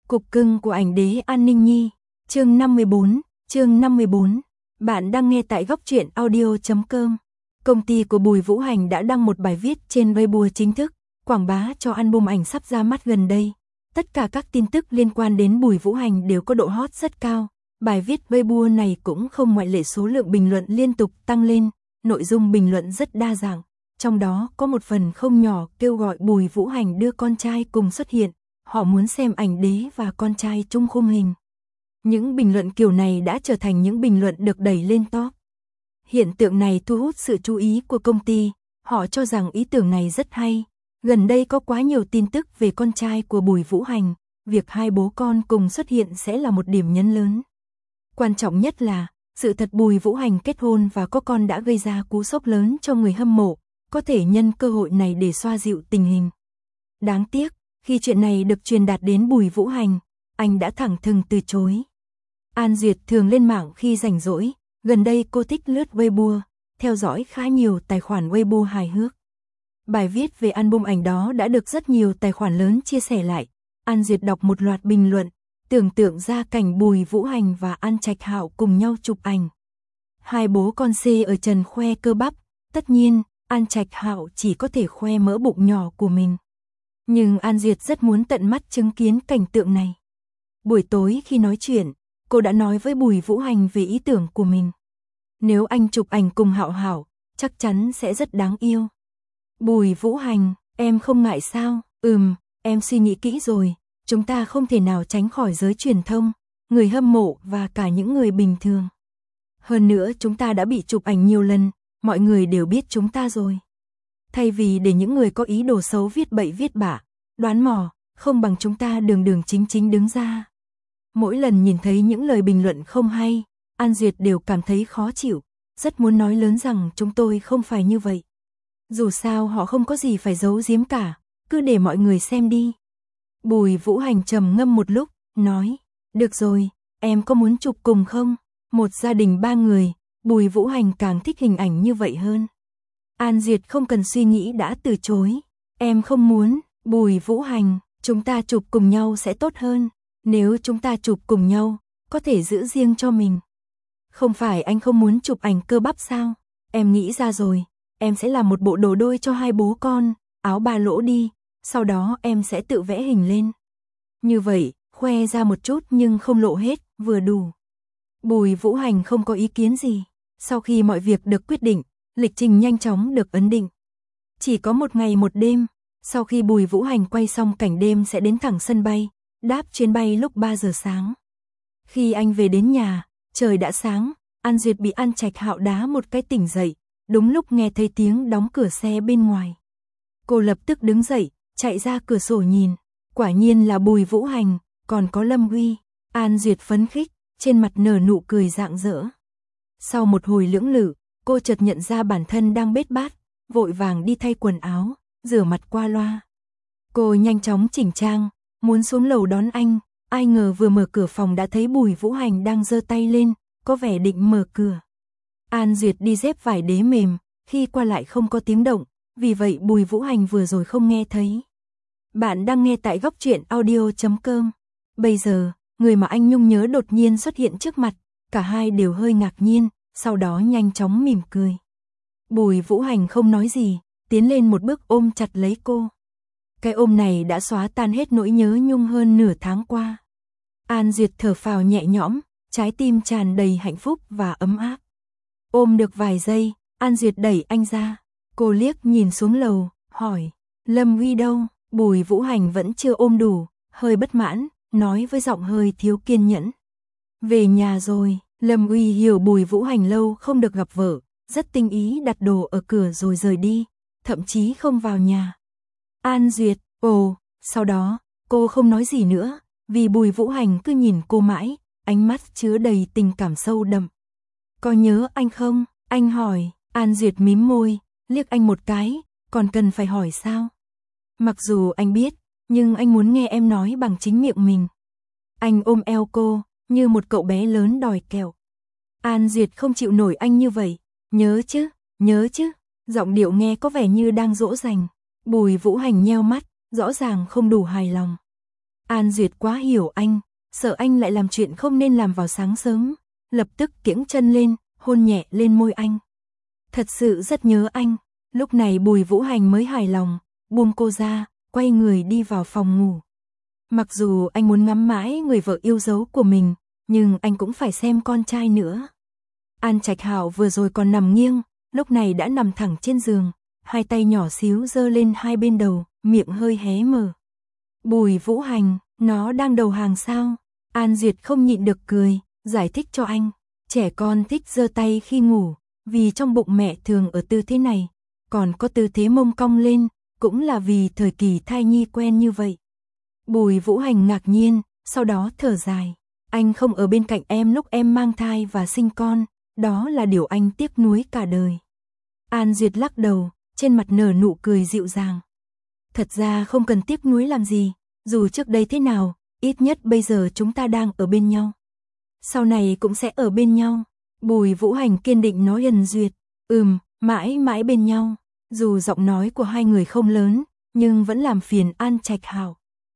Cục cưng của ảnh đế An Ninh Nhi, chương 54. Bạn đang nghe tại góc truyện audio.com. Công ty của Bùi Vũ Hành đã đăng một bài viết trên Weibo chính thức, quảng bá cho album ảnh sắp ra mắt gần đây. Tất cả các tin tức liên quan đến Bùi Vũ Hành đều có độ hot rất cao. Bài viết Weibo này cũng không ngoại lệ, số lượng bình luận liên tục tăng lên, nội dung bình luận rất đa dạng. Trong đó có một phần không nhỏ kêu gọi Bùi Vũ Hành đưa con trai cùng xuất hiện. Họ muốn xem ảnh đế và con trai chung khung hình. Những bình luận kiểu này đã trở thành những bình luận được đẩy lên top. Hiện tượng này thu hút sự chú ý của công ty, họ cho rằng ý tưởng này rất hay. Gần đây có quá nhiều tin tức về con trai của Bùi Vũ Hành, việc hai bố con cùng xuất hiện sẽ là một điểm nhấn lớn. Quan trọng nhất là, sự thật Bùi Vũ Hành kết hôn và có con đã gây ra cú sốc lớn cho người hâm mộ, có thể nhân cơ hội này để xoa dịu tình hình. Đáng tiếc, khi chuyện này được truyền đạt đến Bùi Vũ Hành, anh đã thẳng thừng từ chối. An Duyệt thường lên mạng khi rảnh rỗi, gần đây cô thích lướt Weibo, theo dõi khá nhiều tài khoản Weibo hài hước. Bài viết về album ảnh đó đã được rất nhiều tài khoản lớn chia sẻ lại. An Duyệt đọc một loạt bình luận, tưởng tượng ra cảnh Bùi Vũ Hành và An Trạch Hạo cùng nhau chụp ảnh. Hai bố con xê ở trần khoe cơ bắp, tất nhiên, An Trạch Hạo chỉ có thể khoe mỡ bụng nhỏ của mình. Nhưng An Duyệt rất muốn tận mắt chứng kiến cảnh tượng này. Buổi tối khi nói chuyện, cô đã nói với Bùi Vũ Hành về ý tưởng của mình. Nếu anh chụp ảnh cùng Hạo Hảo, chắc chắn sẽ rất đáng yêu. Bùi Vũ Hành, em không ngại sao? Em suy nghĩ kỹ rồi, chúng ta không thể nào tránh khỏi giới truyền thông, người hâm mộ và cả những người bình thường. Hơn nữa chúng ta đã bị chụp ảnh nhiều lần, mọi người đều biết chúng ta rồi. Thay vì để những người có ý đồ xấu viết bậy viết bạ, đoán mò, không bằng chúng ta đường chính đứng ra. Mỗi lần nhìn thấy những lời bình luận không hay, An Duyệt đều cảm thấy khó chịu, rất muốn nói lớn rằng chúng tôi không phải như vậy. Dù sao họ không có gì phải giấu giếm cả, cứ để mọi người xem đi. Bùi Vũ Hành trầm ngâm một lúc, nói, được rồi, em có muốn chụp cùng không? Một gia đình 3 người, Bùi Vũ Hành càng thích hình ảnh như vậy hơn. An Duyệt không cần suy nghĩ đã từ chối. Em không muốn, Bùi Vũ Hành, chúng ta chụp cùng nhau sẽ tốt hơn. Nếu chúng ta chụp cùng nhau, có thể giữ riêng cho mình. Không phải anh không muốn chụp ảnh cơ bắp sao? Em nghĩ ra rồi, em sẽ làm một bộ đồ đôi cho hai bố con, áo 3 lỗ đi, sau đó em sẽ tự vẽ hình lên. Như vậy, khoe ra một chút nhưng không lộ hết, vừa đủ. Bùi Vũ Hành không có ý kiến gì. Sau khi mọi việc được quyết định, lịch trình nhanh chóng được ấn định. Chỉ có 1 ngày 1 đêm, sau khi Bùi Vũ Hành quay xong cảnh đêm sẽ đến thẳng sân bay, đáp chuyến bay lúc 3 giờ sáng. Khi anh về đến nhà, trời đã sáng, An Duyệt bị An Trạch Hạo đá một cái tỉnh dậy, đúng lúc nghe thấy tiếng đóng cửa xe bên ngoài. Cô lập tức đứng dậy, chạy ra cửa sổ nhìn, quả nhiên là Bùi Vũ Hành, còn có Lâm Uy. An Duyệt phấn khích, trên mặt nở nụ cười rạng rỡ. Sau một hồi lưỡng lự, cô chợt nhận ra bản thân đang bết bát, vội vàng đi thay quần áo, rửa mặt qua loa. Cô nhanh chóng chỉnh trang, muốn xuống lầu đón anh, ai ngờ vừa mở cửa phòng đã thấy Bùi Vũ Hành đang giơ tay lên, có vẻ định mở cửa. An Duyệt đi dép vải đế mềm, khi qua lại không có tiếng động, vì vậy Bùi Vũ Hành vừa rồi không nghe thấy. Bạn đang nghe tại góc truyện audio.com. Bây giờ, người mà anh nhung nhớ đột nhiên xuất hiện trước mặt, cả hai đều hơi ngạc nhiên, sau đó nhanh chóng mỉm cười. Bùi Vũ Hành không nói gì, tiến lên một bước ôm chặt lấy cô. Cái ôm này đã xóa tan hết nỗi nhớ nhung hơn nửa tháng qua. An Duyệt thở phào nhẹ nhõm, trái tim tràn đầy hạnh phúc và ấm áp. Ôm được vài giây, An Duyệt đẩy anh ra. Cô liếc nhìn xuống lầu, hỏi, Lâm Uy đâu? Bùi Vũ Hành vẫn chưa ôm đủ, hơi bất mãn, nói với giọng hơi thiếu kiên nhẫn. Về nhà rồi. Lâm Uy hiểu Bùi Vũ Hành lâu không được gặp vợ, rất tinh ý đặt đồ ở cửa rồi rời đi, thậm chí không vào nhà. An Duyệt, sau đó, cô không nói gì nữa, vì Bùi Vũ Hành cứ nhìn cô mãi, ánh mắt chứa đầy tình cảm sâu đậm. Có nhớ anh không? Anh hỏi. An Duyệt mím môi, liếc anh một cái, còn cần phải hỏi sao? Mặc dù anh biết, nhưng anh muốn nghe em nói bằng chính miệng mình. Anh ôm eo cô, như một cậu bé lớn đòi kẹo. An Duyệt không chịu nổi anh như vậy. Nhớ chứ, giọng điệu nghe có vẻ như đang dỗ dành. Bùi Vũ Hành nheo mắt, rõ ràng không đủ hài lòng. An Duyệt quá hiểu anh, sợ anh lại làm chuyện không nên làm vào sáng sớm, lập tức kiễng chân lên, hôn nhẹ lên môi anh. Thật sự rất nhớ anh. Lúc này Bùi Vũ Hành mới hài lòng, buông cô ra, quay người đi vào phòng ngủ. Mặc dù anh muốn ngắm mãi người vợ yêu dấu của mình, nhưng anh cũng phải xem con trai nữa. An Trạch Hạo vừa rồi còn nằm nghiêng, lúc này đã nằm thẳng trên giường, hai tay nhỏ xíu giơ lên hai bên đầu, miệng hơi hé mở. Bùi Vũ Hành, nó đang đầu hàng sao? An Duyệt không nhịn được cười, giải thích cho anh. Trẻ con thích giơ tay khi ngủ, vì trong bụng mẹ thường ở tư thế này, còn có tư thế mông cong lên, cũng là vì thời kỳ thai nhi quen như vậy. Bùi Vũ Hành ngạc nhiên, sau đó thở dài. Anh không ở bên cạnh em lúc em mang thai và sinh con, đó là điều anh tiếc nuối cả đời. An Duyệt lắc đầu, trên mặt nở nụ cười dịu dàng. Thật ra không cần tiếc nuối làm gì, dù trước đây thế nào, ít nhất bây giờ chúng ta đang ở bên nhau. Sau này cũng sẽ ở bên nhau. Bùi Vũ Hành kiên định nói. An Duyệt, mãi mãi bên nhau. Dù giọng nói của hai người không lớn, nhưng vẫn làm phiền An Trạch Hạo.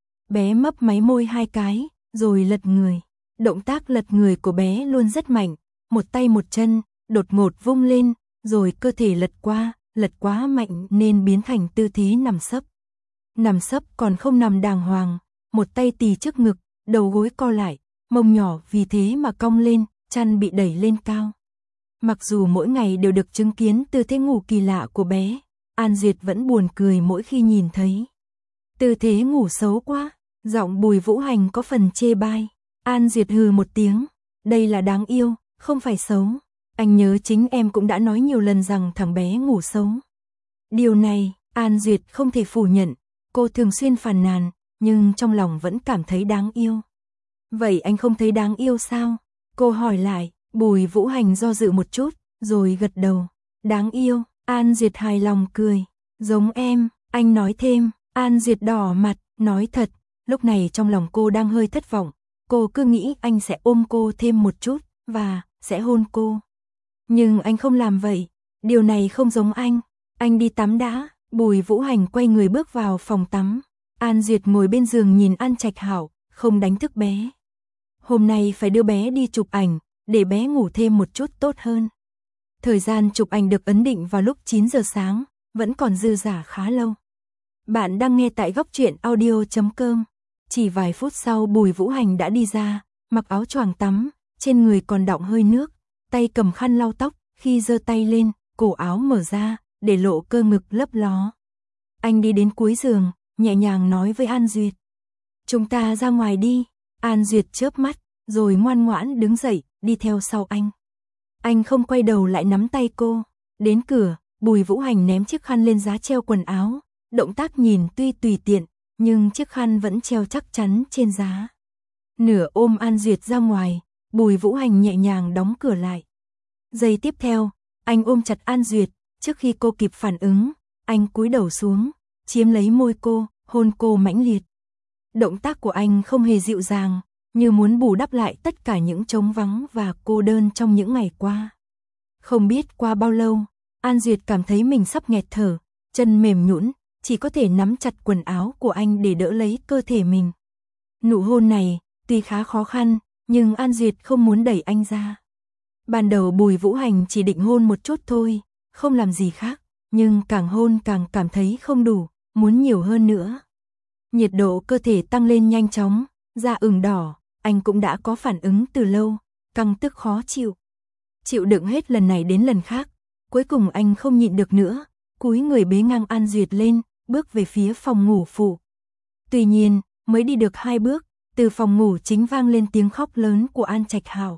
Bé mấp máy môi hai cái, rồi lật người. Động tác lật người của bé luôn rất mạnh, một tay một chân, đột ngột vung lên, rồi cơ thể lật quá mạnh nên biến thành tư thế nằm sấp. Nằm sấp còn không nằm đàng hoàng, một tay tì trước ngực, đầu gối co lại, mông nhỏ vì thế mà cong lên, chăn bị đẩy lên cao. Mặc dù mỗi ngày đều được chứng kiến tư thế ngủ kỳ lạ của bé, An Duyệt vẫn buồn cười mỗi khi nhìn thấy. Tư thế ngủ xấu quá, giọng Bùi Vũ Hành có phần chê bai. An Duyệt hừ một tiếng, đây là đáng yêu, không phải xấu. Anh nhớ chính em cũng đã nói nhiều lần rằng thằng bé ngủ xấu. Điều này, An Duyệt không thể phủ nhận, cô thường xuyên phàn nàn, nhưng trong lòng vẫn cảm thấy đáng yêu. Vậy anh không thấy đáng yêu sao? Cô hỏi lại. Bùi Vũ Hành do dự một chút, rồi gật đầu. Đáng yêu. An Duyệt hài lòng cười. Giống em, anh nói thêm. An Duyệt đỏ mặt, nói thật. Lúc này trong lòng cô đang hơi thất vọng. Cô cứ nghĩ anh sẽ ôm cô thêm một chút, và sẽ hôn cô. Nhưng anh không làm vậy. Điều này không giống anh. Anh đi tắm đã. Bùi Vũ Hành quay người bước vào phòng tắm. An Duyệt ngồi bên giường nhìn An Trạch Hạo, không đánh thức bé. Hôm nay phải đưa bé đi chụp ảnh, để bé ngủ thêm một chút tốt hơn. Thời gian chụp ảnh được ấn định vào lúc 9 giờ sáng, vẫn còn dư dả khá lâu. Bạn đang nghe tại góc truyện audio.com. Chỉ vài phút sau Bùi Vũ Hành đã đi ra, mặc áo choàng tắm, trên người còn đọng hơi nước, tay cầm khăn lau tóc, khi giơ tay lên, cổ áo mở ra, để lộ cơ ngực lấp ló. Anh đi đến cuối giường, nhẹ nhàng nói với An Duyệt. Chúng ta ra ngoài đi. An Duyệt chớp mắt, rồi ngoan ngoãn đứng dậy, đi theo sau anh. Anh không quay đầu lại nắm tay cô. Đến cửa, Bùi Vũ Hành ném chiếc khăn lên giá treo quần áo. Động tác nhìn tuy tùy tiện, nhưng chiếc khăn vẫn treo chắc chắn trên giá. Nửa ôm An Duyệt ra ngoài, Bùi Vũ Hành nhẹ nhàng đóng cửa lại. Giây tiếp theo, anh ôm chặt An Duyệt, trước khi cô kịp phản ứng, anh cúi đầu xuống, chiếm lấy môi cô, hôn cô mãnh liệt. Động tác của anh không hề dịu dàng, như muốn bù đắp lại tất cả những trống vắng và cô đơn trong những ngày qua. Không biết qua bao lâu, An Duyệt cảm thấy mình sắp nghẹt thở, chân mềm nhũn, chỉ có thể nắm chặt quần áo của anh để đỡ lấy cơ thể mình. Nụ hôn này, tuy khá khó khăn, nhưng An Duyệt không muốn đẩy anh ra. Ban đầu Bùi Vũ Hành chỉ định hôn một chút thôi, không làm gì khác, nhưng càng hôn càng cảm thấy không đủ, muốn nhiều hơn nữa. Nhiệt độ cơ thể tăng lên nhanh chóng, da ửng đỏ, anh cũng đã có phản ứng từ lâu, căng tức khó chịu. Chịu đựng hết lần này đến lần khác, cuối cùng anh không nhịn được nữa, cúi người bế ngang An Duyệt lên, bước về phía phòng ngủ phụ. Tuy nhiên, mới đi được 2 bước, từ phòng ngủ chính vang lên tiếng khóc lớn của An Trạch Hạo.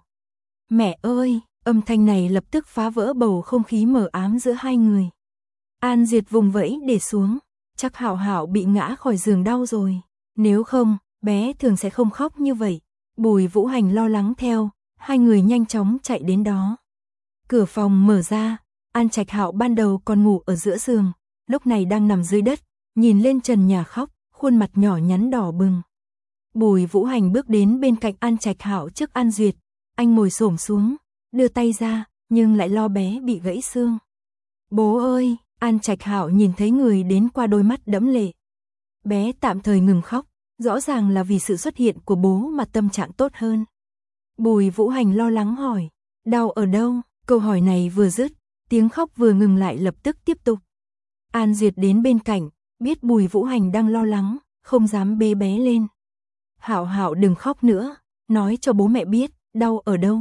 Mẹ ơi, âm thanh này lập tức phá vỡ bầu không khí mờ ám giữa hai người. An Duyệt vùng vẫy để xuống, chắc Hạo Hạo bị ngã khỏi giường đau rồi, nếu không, bé thường sẽ không khóc như vậy. Bùi Vũ Hành lo lắng theo, hai người nhanh chóng chạy đến đó. Cửa phòng mở ra, An Trạch Hạo ban đầu còn ngủ ở giữa giường, lúc này đang nằm dưới đất, nhìn lên trần nhà khóc, khuôn mặt nhỏ nhắn đỏ bừng. Bùi Vũ Hành bước đến bên cạnh An Trạch Hạo trước An Duyệt, anh ngồi xổm xuống, đưa tay ra, nhưng lại lo bé bị gãy xương. Bố ơi, An Trạch Hạo nhìn thấy người đến qua đôi mắt đẫm lệ. Bé tạm thời ngừng khóc, rõ ràng là vì sự xuất hiện của bố mà tâm trạng tốt hơn. Bùi Vũ Hành lo lắng hỏi, đau ở đâu? Câu hỏi này vừa dứt, tiếng khóc vừa ngừng lại lập tức tiếp tục. An Duyệt đến bên cạnh, biết Bùi Vũ Hành đang lo lắng, không dám bế bé lên. Hạo Hạo đừng khóc nữa, nói cho bố mẹ biết, đau ở đâu?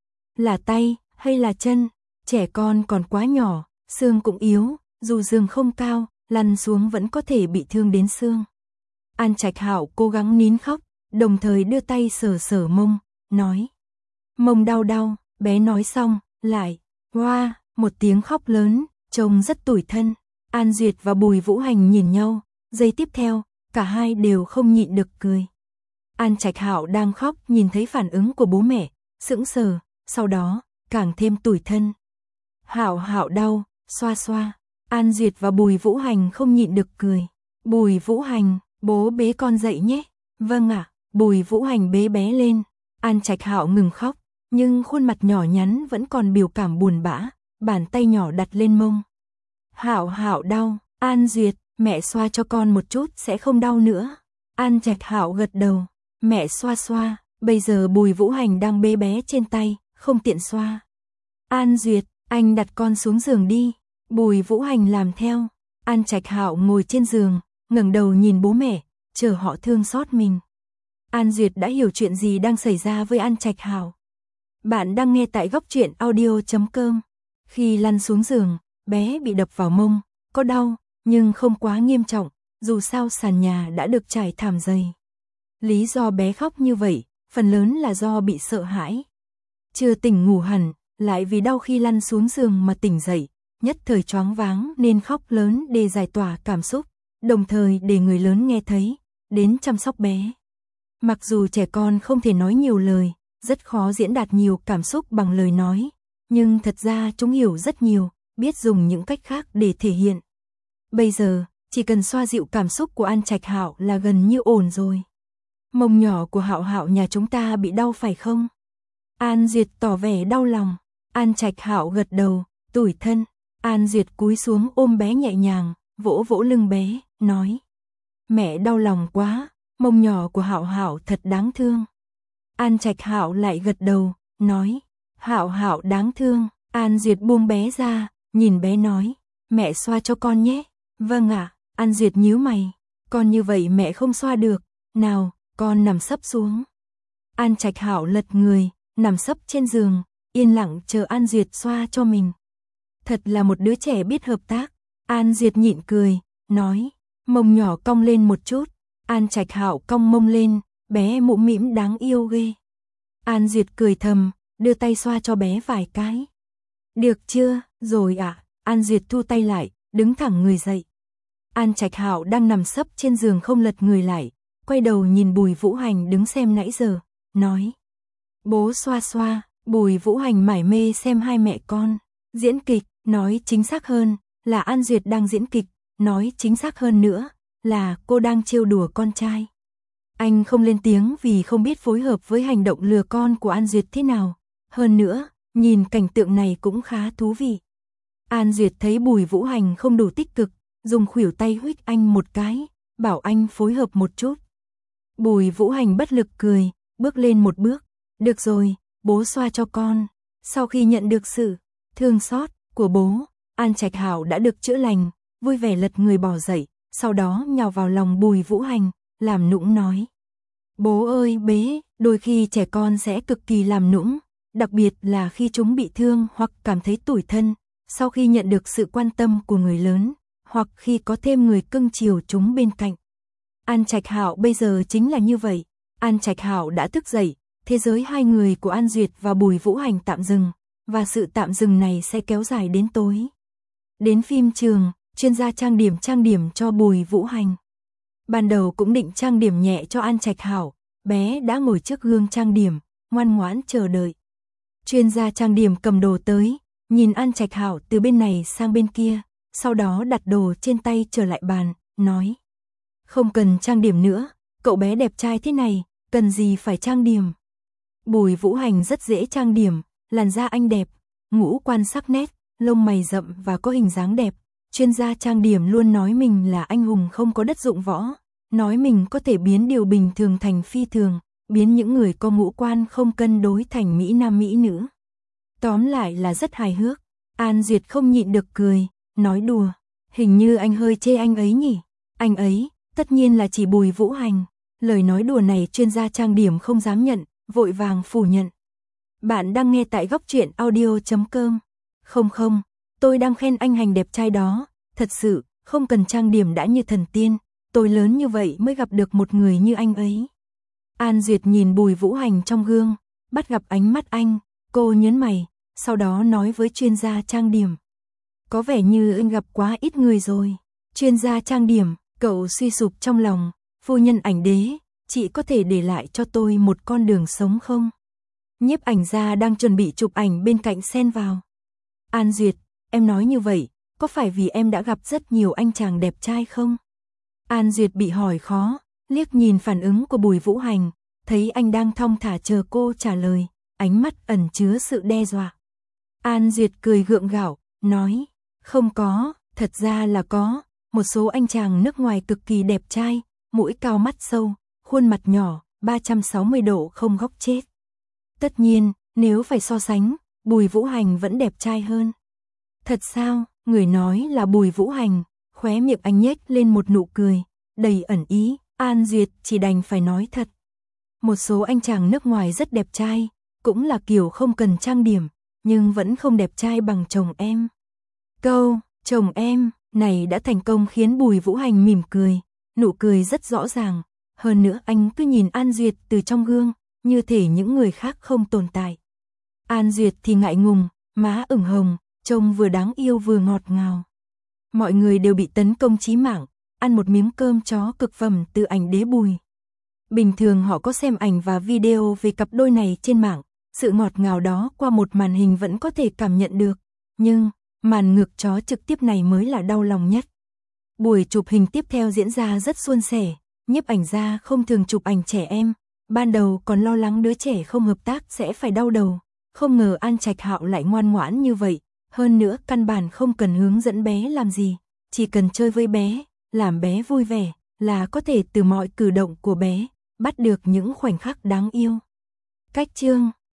Là tay, hay là chân? Trẻ con còn quá nhỏ, xương cũng yếu, dù giường không cao, lăn xuống vẫn có thể bị thương đến xương. An Trạch Hạo cố gắng nín khóc, đồng thời đưa tay sờ sờ mông, nói. Mông đau đau, bé nói xong, lại, hoa, một tiếng khóc lớn, trông rất tủi thân. An Duyệt và Bùi Vũ Hành nhìn nhau, giây tiếp theo, cả hai đều không nhịn được cười. An Trạch Hạo đang khóc nhìn thấy phản ứng của bố mẹ, sững sờ, sau đó, càng thêm tủi thân. Hạo Hạo đau, xoa xoa. An Duyệt và Bùi Vũ Hành không nhịn được cười. Bùi Vũ Hành, bố bế con dậy nhé. Vâng ạ. Bùi Vũ Hành bế bé lên. An Trạch Hạo ngừng khóc, nhưng khuôn mặt nhỏ nhắn vẫn còn biểu cảm buồn bã, bàn tay nhỏ đặt lên mông. Hạo Hạo đau, An Duyệt, mẹ xoa cho con một chút sẽ không đau nữa. An Trạch Hạo gật đầu, mẹ xoa xoa, bây giờ Bùi Vũ Hành đang bế bé trên tay, không tiện xoa. An Duyệt, anh đặt con xuống giường đi. Bùi Vũ Hành làm theo. An Trạch Hạo ngồi trên giường, ngẩng đầu nhìn bố mẹ, chờ họ thương xót mình. An Duyệt đã hiểu chuyện gì đang xảy ra với An Trạch Hạo. Bạn đang nghe tại Góc Truyện Audio.com. Khi lăn xuống giường, bé bị đập vào mông, có đau, nhưng không quá nghiêm trọng, dù sao sàn nhà đã được trải thảm dày. Lý do bé khóc như vậy, phần lớn là do bị sợ hãi. Chưa tỉnh ngủ hẳn, lại vì đau khi lăn xuống giường mà tỉnh dậy, nhất thời choáng váng nên khóc lớn để giải tỏa cảm xúc, đồng thời để người lớn nghe thấy, đến chăm sóc bé. Mặc dù trẻ con không thể nói nhiều lời, rất khó diễn đạt nhiều cảm xúc bằng lời nói, nhưng thật ra chúng hiểu rất nhiều, biết dùng những cách khác để thể hiện. Bây giờ, chỉ cần xoa dịu cảm xúc của An Trạch Hạo là gần như ổn rồi. Mông nhỏ của Hạo Hạo nhà chúng ta bị đau phải không? An Duyệt tỏ vẻ đau lòng. An Trạch Hạo gật đầu, tủi thân. An Duyệt cúi xuống ôm bé nhẹ nhàng, vỗ vỗ lưng bé, nói. Mẹ đau lòng quá, mông nhỏ của Hạo Hạo thật đáng thương. An Trạch Hạo lại gật đầu, nói. Hạo Hạo đáng thương. An Duyệt buông bé ra, nhìn bé nói. Mẹ xoa cho con nhé. Vâng ạ. An Duyệt nhíu mày. Con như vậy mẹ không xoa được. Nào, con nằm sấp xuống. An Trạch Hạo lật người, nằm sấp trên giường, yên lặng chờ An Duyệt xoa cho mình. Thật là một đứa trẻ biết hợp tác. An Duyệt nhịn cười, nói, mông nhỏ cong lên một chút. An Trạch Hạo cong mông lên, bé mũm mĩm đáng yêu ghê. An Duyệt cười thầm, đưa tay xoa cho bé vài cái. Được chưa, rồi ạ. An Duyệt thu tay lại, đứng thẳng người dậy. An Trạch Hạo đang nằm sấp trên giường không lật người lại, quay đầu nhìn Bùi Vũ Hành đứng xem nãy giờ, nói. Bố xoa xoa. Bùi Vũ Hành mải mê xem hai mẹ con diễn kịch, nói chính xác hơn là An Duyệt đang diễn kịch, nói chính xác hơn nữa là cô đang trêu đùa con trai. Anh không lên tiếng vì không biết phối hợp với hành động lừa con của An Duyệt thế nào. Hơn nữa, nhìn cảnh tượng này cũng khá thú vị. An Duyệt thấy Bùi Vũ Hành không đủ tích cực, dùng khuỷu tay huých anh một cái, bảo anh phối hợp một chút. Bùi Vũ Hành bất lực cười, bước lên một bước. Được rồi, bố xoa cho con. Sau khi nhận được sự thương xót của bố, An Trạch Hạo đã được chữa lành, vui vẻ lật người bò dậy, sau đó nhào vào lòng Bùi Vũ Hành, làm nũng nói. Bố ơi bế, đôi khi trẻ con sẽ cực kỳ làm nũng, đặc biệt là khi chúng bị thương hoặc cảm thấy tủi thân, sau khi nhận được sự quan tâm của người lớn, hoặc khi có thêm người cưng chiều chúng bên cạnh. An Trạch Hạo bây giờ chính là như vậy. An Trạch Hạo đã thức dậy, thế giới hai người của An Duyệt và Bùi Vũ Hành tạm dừng, và sự tạm dừng này sẽ kéo dài đến tối. Đến phim trường, chuyên gia trang điểm cho Bùi Vũ Hành. Ban đầu cũng định trang điểm nhẹ cho An Trạch Hạo, bé đã ngồi trước gương trang điểm, ngoan ngoãn chờ đợi. Chuyên gia trang điểm cầm đồ tới, nhìn An Trạch Hạo từ bên này sang bên kia, sau đó đặt đồ trên tay trở lại bàn, nói. Không cần trang điểm nữa, cậu bé đẹp trai thế này, cần gì phải trang điểm. Bùi Vũ Hành rất dễ trang điểm, làn da anh đẹp, ngũ quan sắc nét, lông mày rậm và có hình dáng đẹp. Chuyên gia trang điểm luôn nói mình là anh hùng không có đất dụng võ, nói mình có thể biến điều bình thường thành phi thường, biến những người có ngũ quan không cân đối thành mỹ nam mỹ nữ. Tóm lại là rất hài hước. An Duyệt không nhịn được cười, nói đùa, hình như anh hơi chê anh ấy nhỉ? Anh ấy, tất nhiên là chỉ Bùi Vũ Hành. Lời nói đùa này chuyên gia trang điểm không dám nhận, vội vàng phủ nhận. Bạn đang nghe tại góc truyện audio.com. Không, tôi đang khen anh Hành đẹp trai đó, thật sự, không cần trang điểm đã như thần tiên, tôi lớn như vậy mới gặp được một người như anh ấy. An Duyệt nhìn Bùi Vũ Hành trong gương, bắt gặp ánh mắt anh, cô nhớn mày, sau đó nói với chuyên gia trang điểm. Có vẻ như anh gặp quá ít người rồi. Chuyên gia trang điểm, cậu suy sụp trong lòng, phu nhân ảnh đế, chị có thể để lại cho tôi một con đường sống không? Nhiếp ảnh gia đang chuẩn bị chụp ảnh bên cạnh xen vào. An Duyệt, em nói như vậy, có phải vì em đã gặp rất nhiều anh chàng đẹp trai không? An Duyệt bị hỏi khó, liếc nhìn phản ứng của Bùi Vũ Hành, thấy anh đang thong thả chờ cô trả lời, ánh mắt ẩn chứa sự đe dọa. An Duyệt cười gượng gạo, nói, không có, thật ra là có, một số anh chàng nước ngoài cực kỳ đẹp trai, mũi cao mắt sâu, khuôn mặt nhỏ, 360 độ không góc chết. Tất nhiên, nếu phải so sánh, Bùi Vũ Hành vẫn đẹp trai hơn. Thật sao? Người nói là Bùi Vũ Hành, khóe miệng anh nhếch lên một nụ cười, đầy ẩn ý, An Duyệt chỉ đành phải nói thật. Một số anh chàng nước ngoài rất đẹp trai, cũng là kiểu không cần trang điểm, nhưng vẫn không đẹp trai bằng chồng em. Câu, chồng em, này đã thành công khiến Bùi Vũ Hành mỉm cười, nụ cười rất rõ ràng, hơn nữa anh cứ nhìn An Duyệt từ trong gương, như thể những người khác không tồn tại. An Duyệt thì ngại ngùng, má ửng hồng, trông vừa đáng yêu vừa ngọt ngào. Mọi người đều bị tấn công chí mạng, ăn một miếng cơm chó cực phẩm từ ảnh đế Bùi. Bình thường họ có xem ảnh và video về cặp đôi này trên mạng, sự ngọt ngào đó qua một màn hình vẫn có thể cảm nhận được, nhưng màn ngược chó trực tiếp này mới là đau lòng nhất. Buổi chụp hình tiếp theo diễn ra rất suôn sẻ, nhiếp ảnh gia không thường chụp ảnh trẻ em, ban đầu còn lo lắng đứa trẻ không hợp tác sẽ phải đau đầu, không ngờ An Trạch Hạo lại ngoan ngoãn như vậy, hơn nữa căn bản không cần hướng dẫn bé làm gì, chỉ cần chơi với bé, làm bé vui vẻ, là có thể từ mọi cử động của bé, bắt được những khoảnh khắc đáng yêu. Cách chương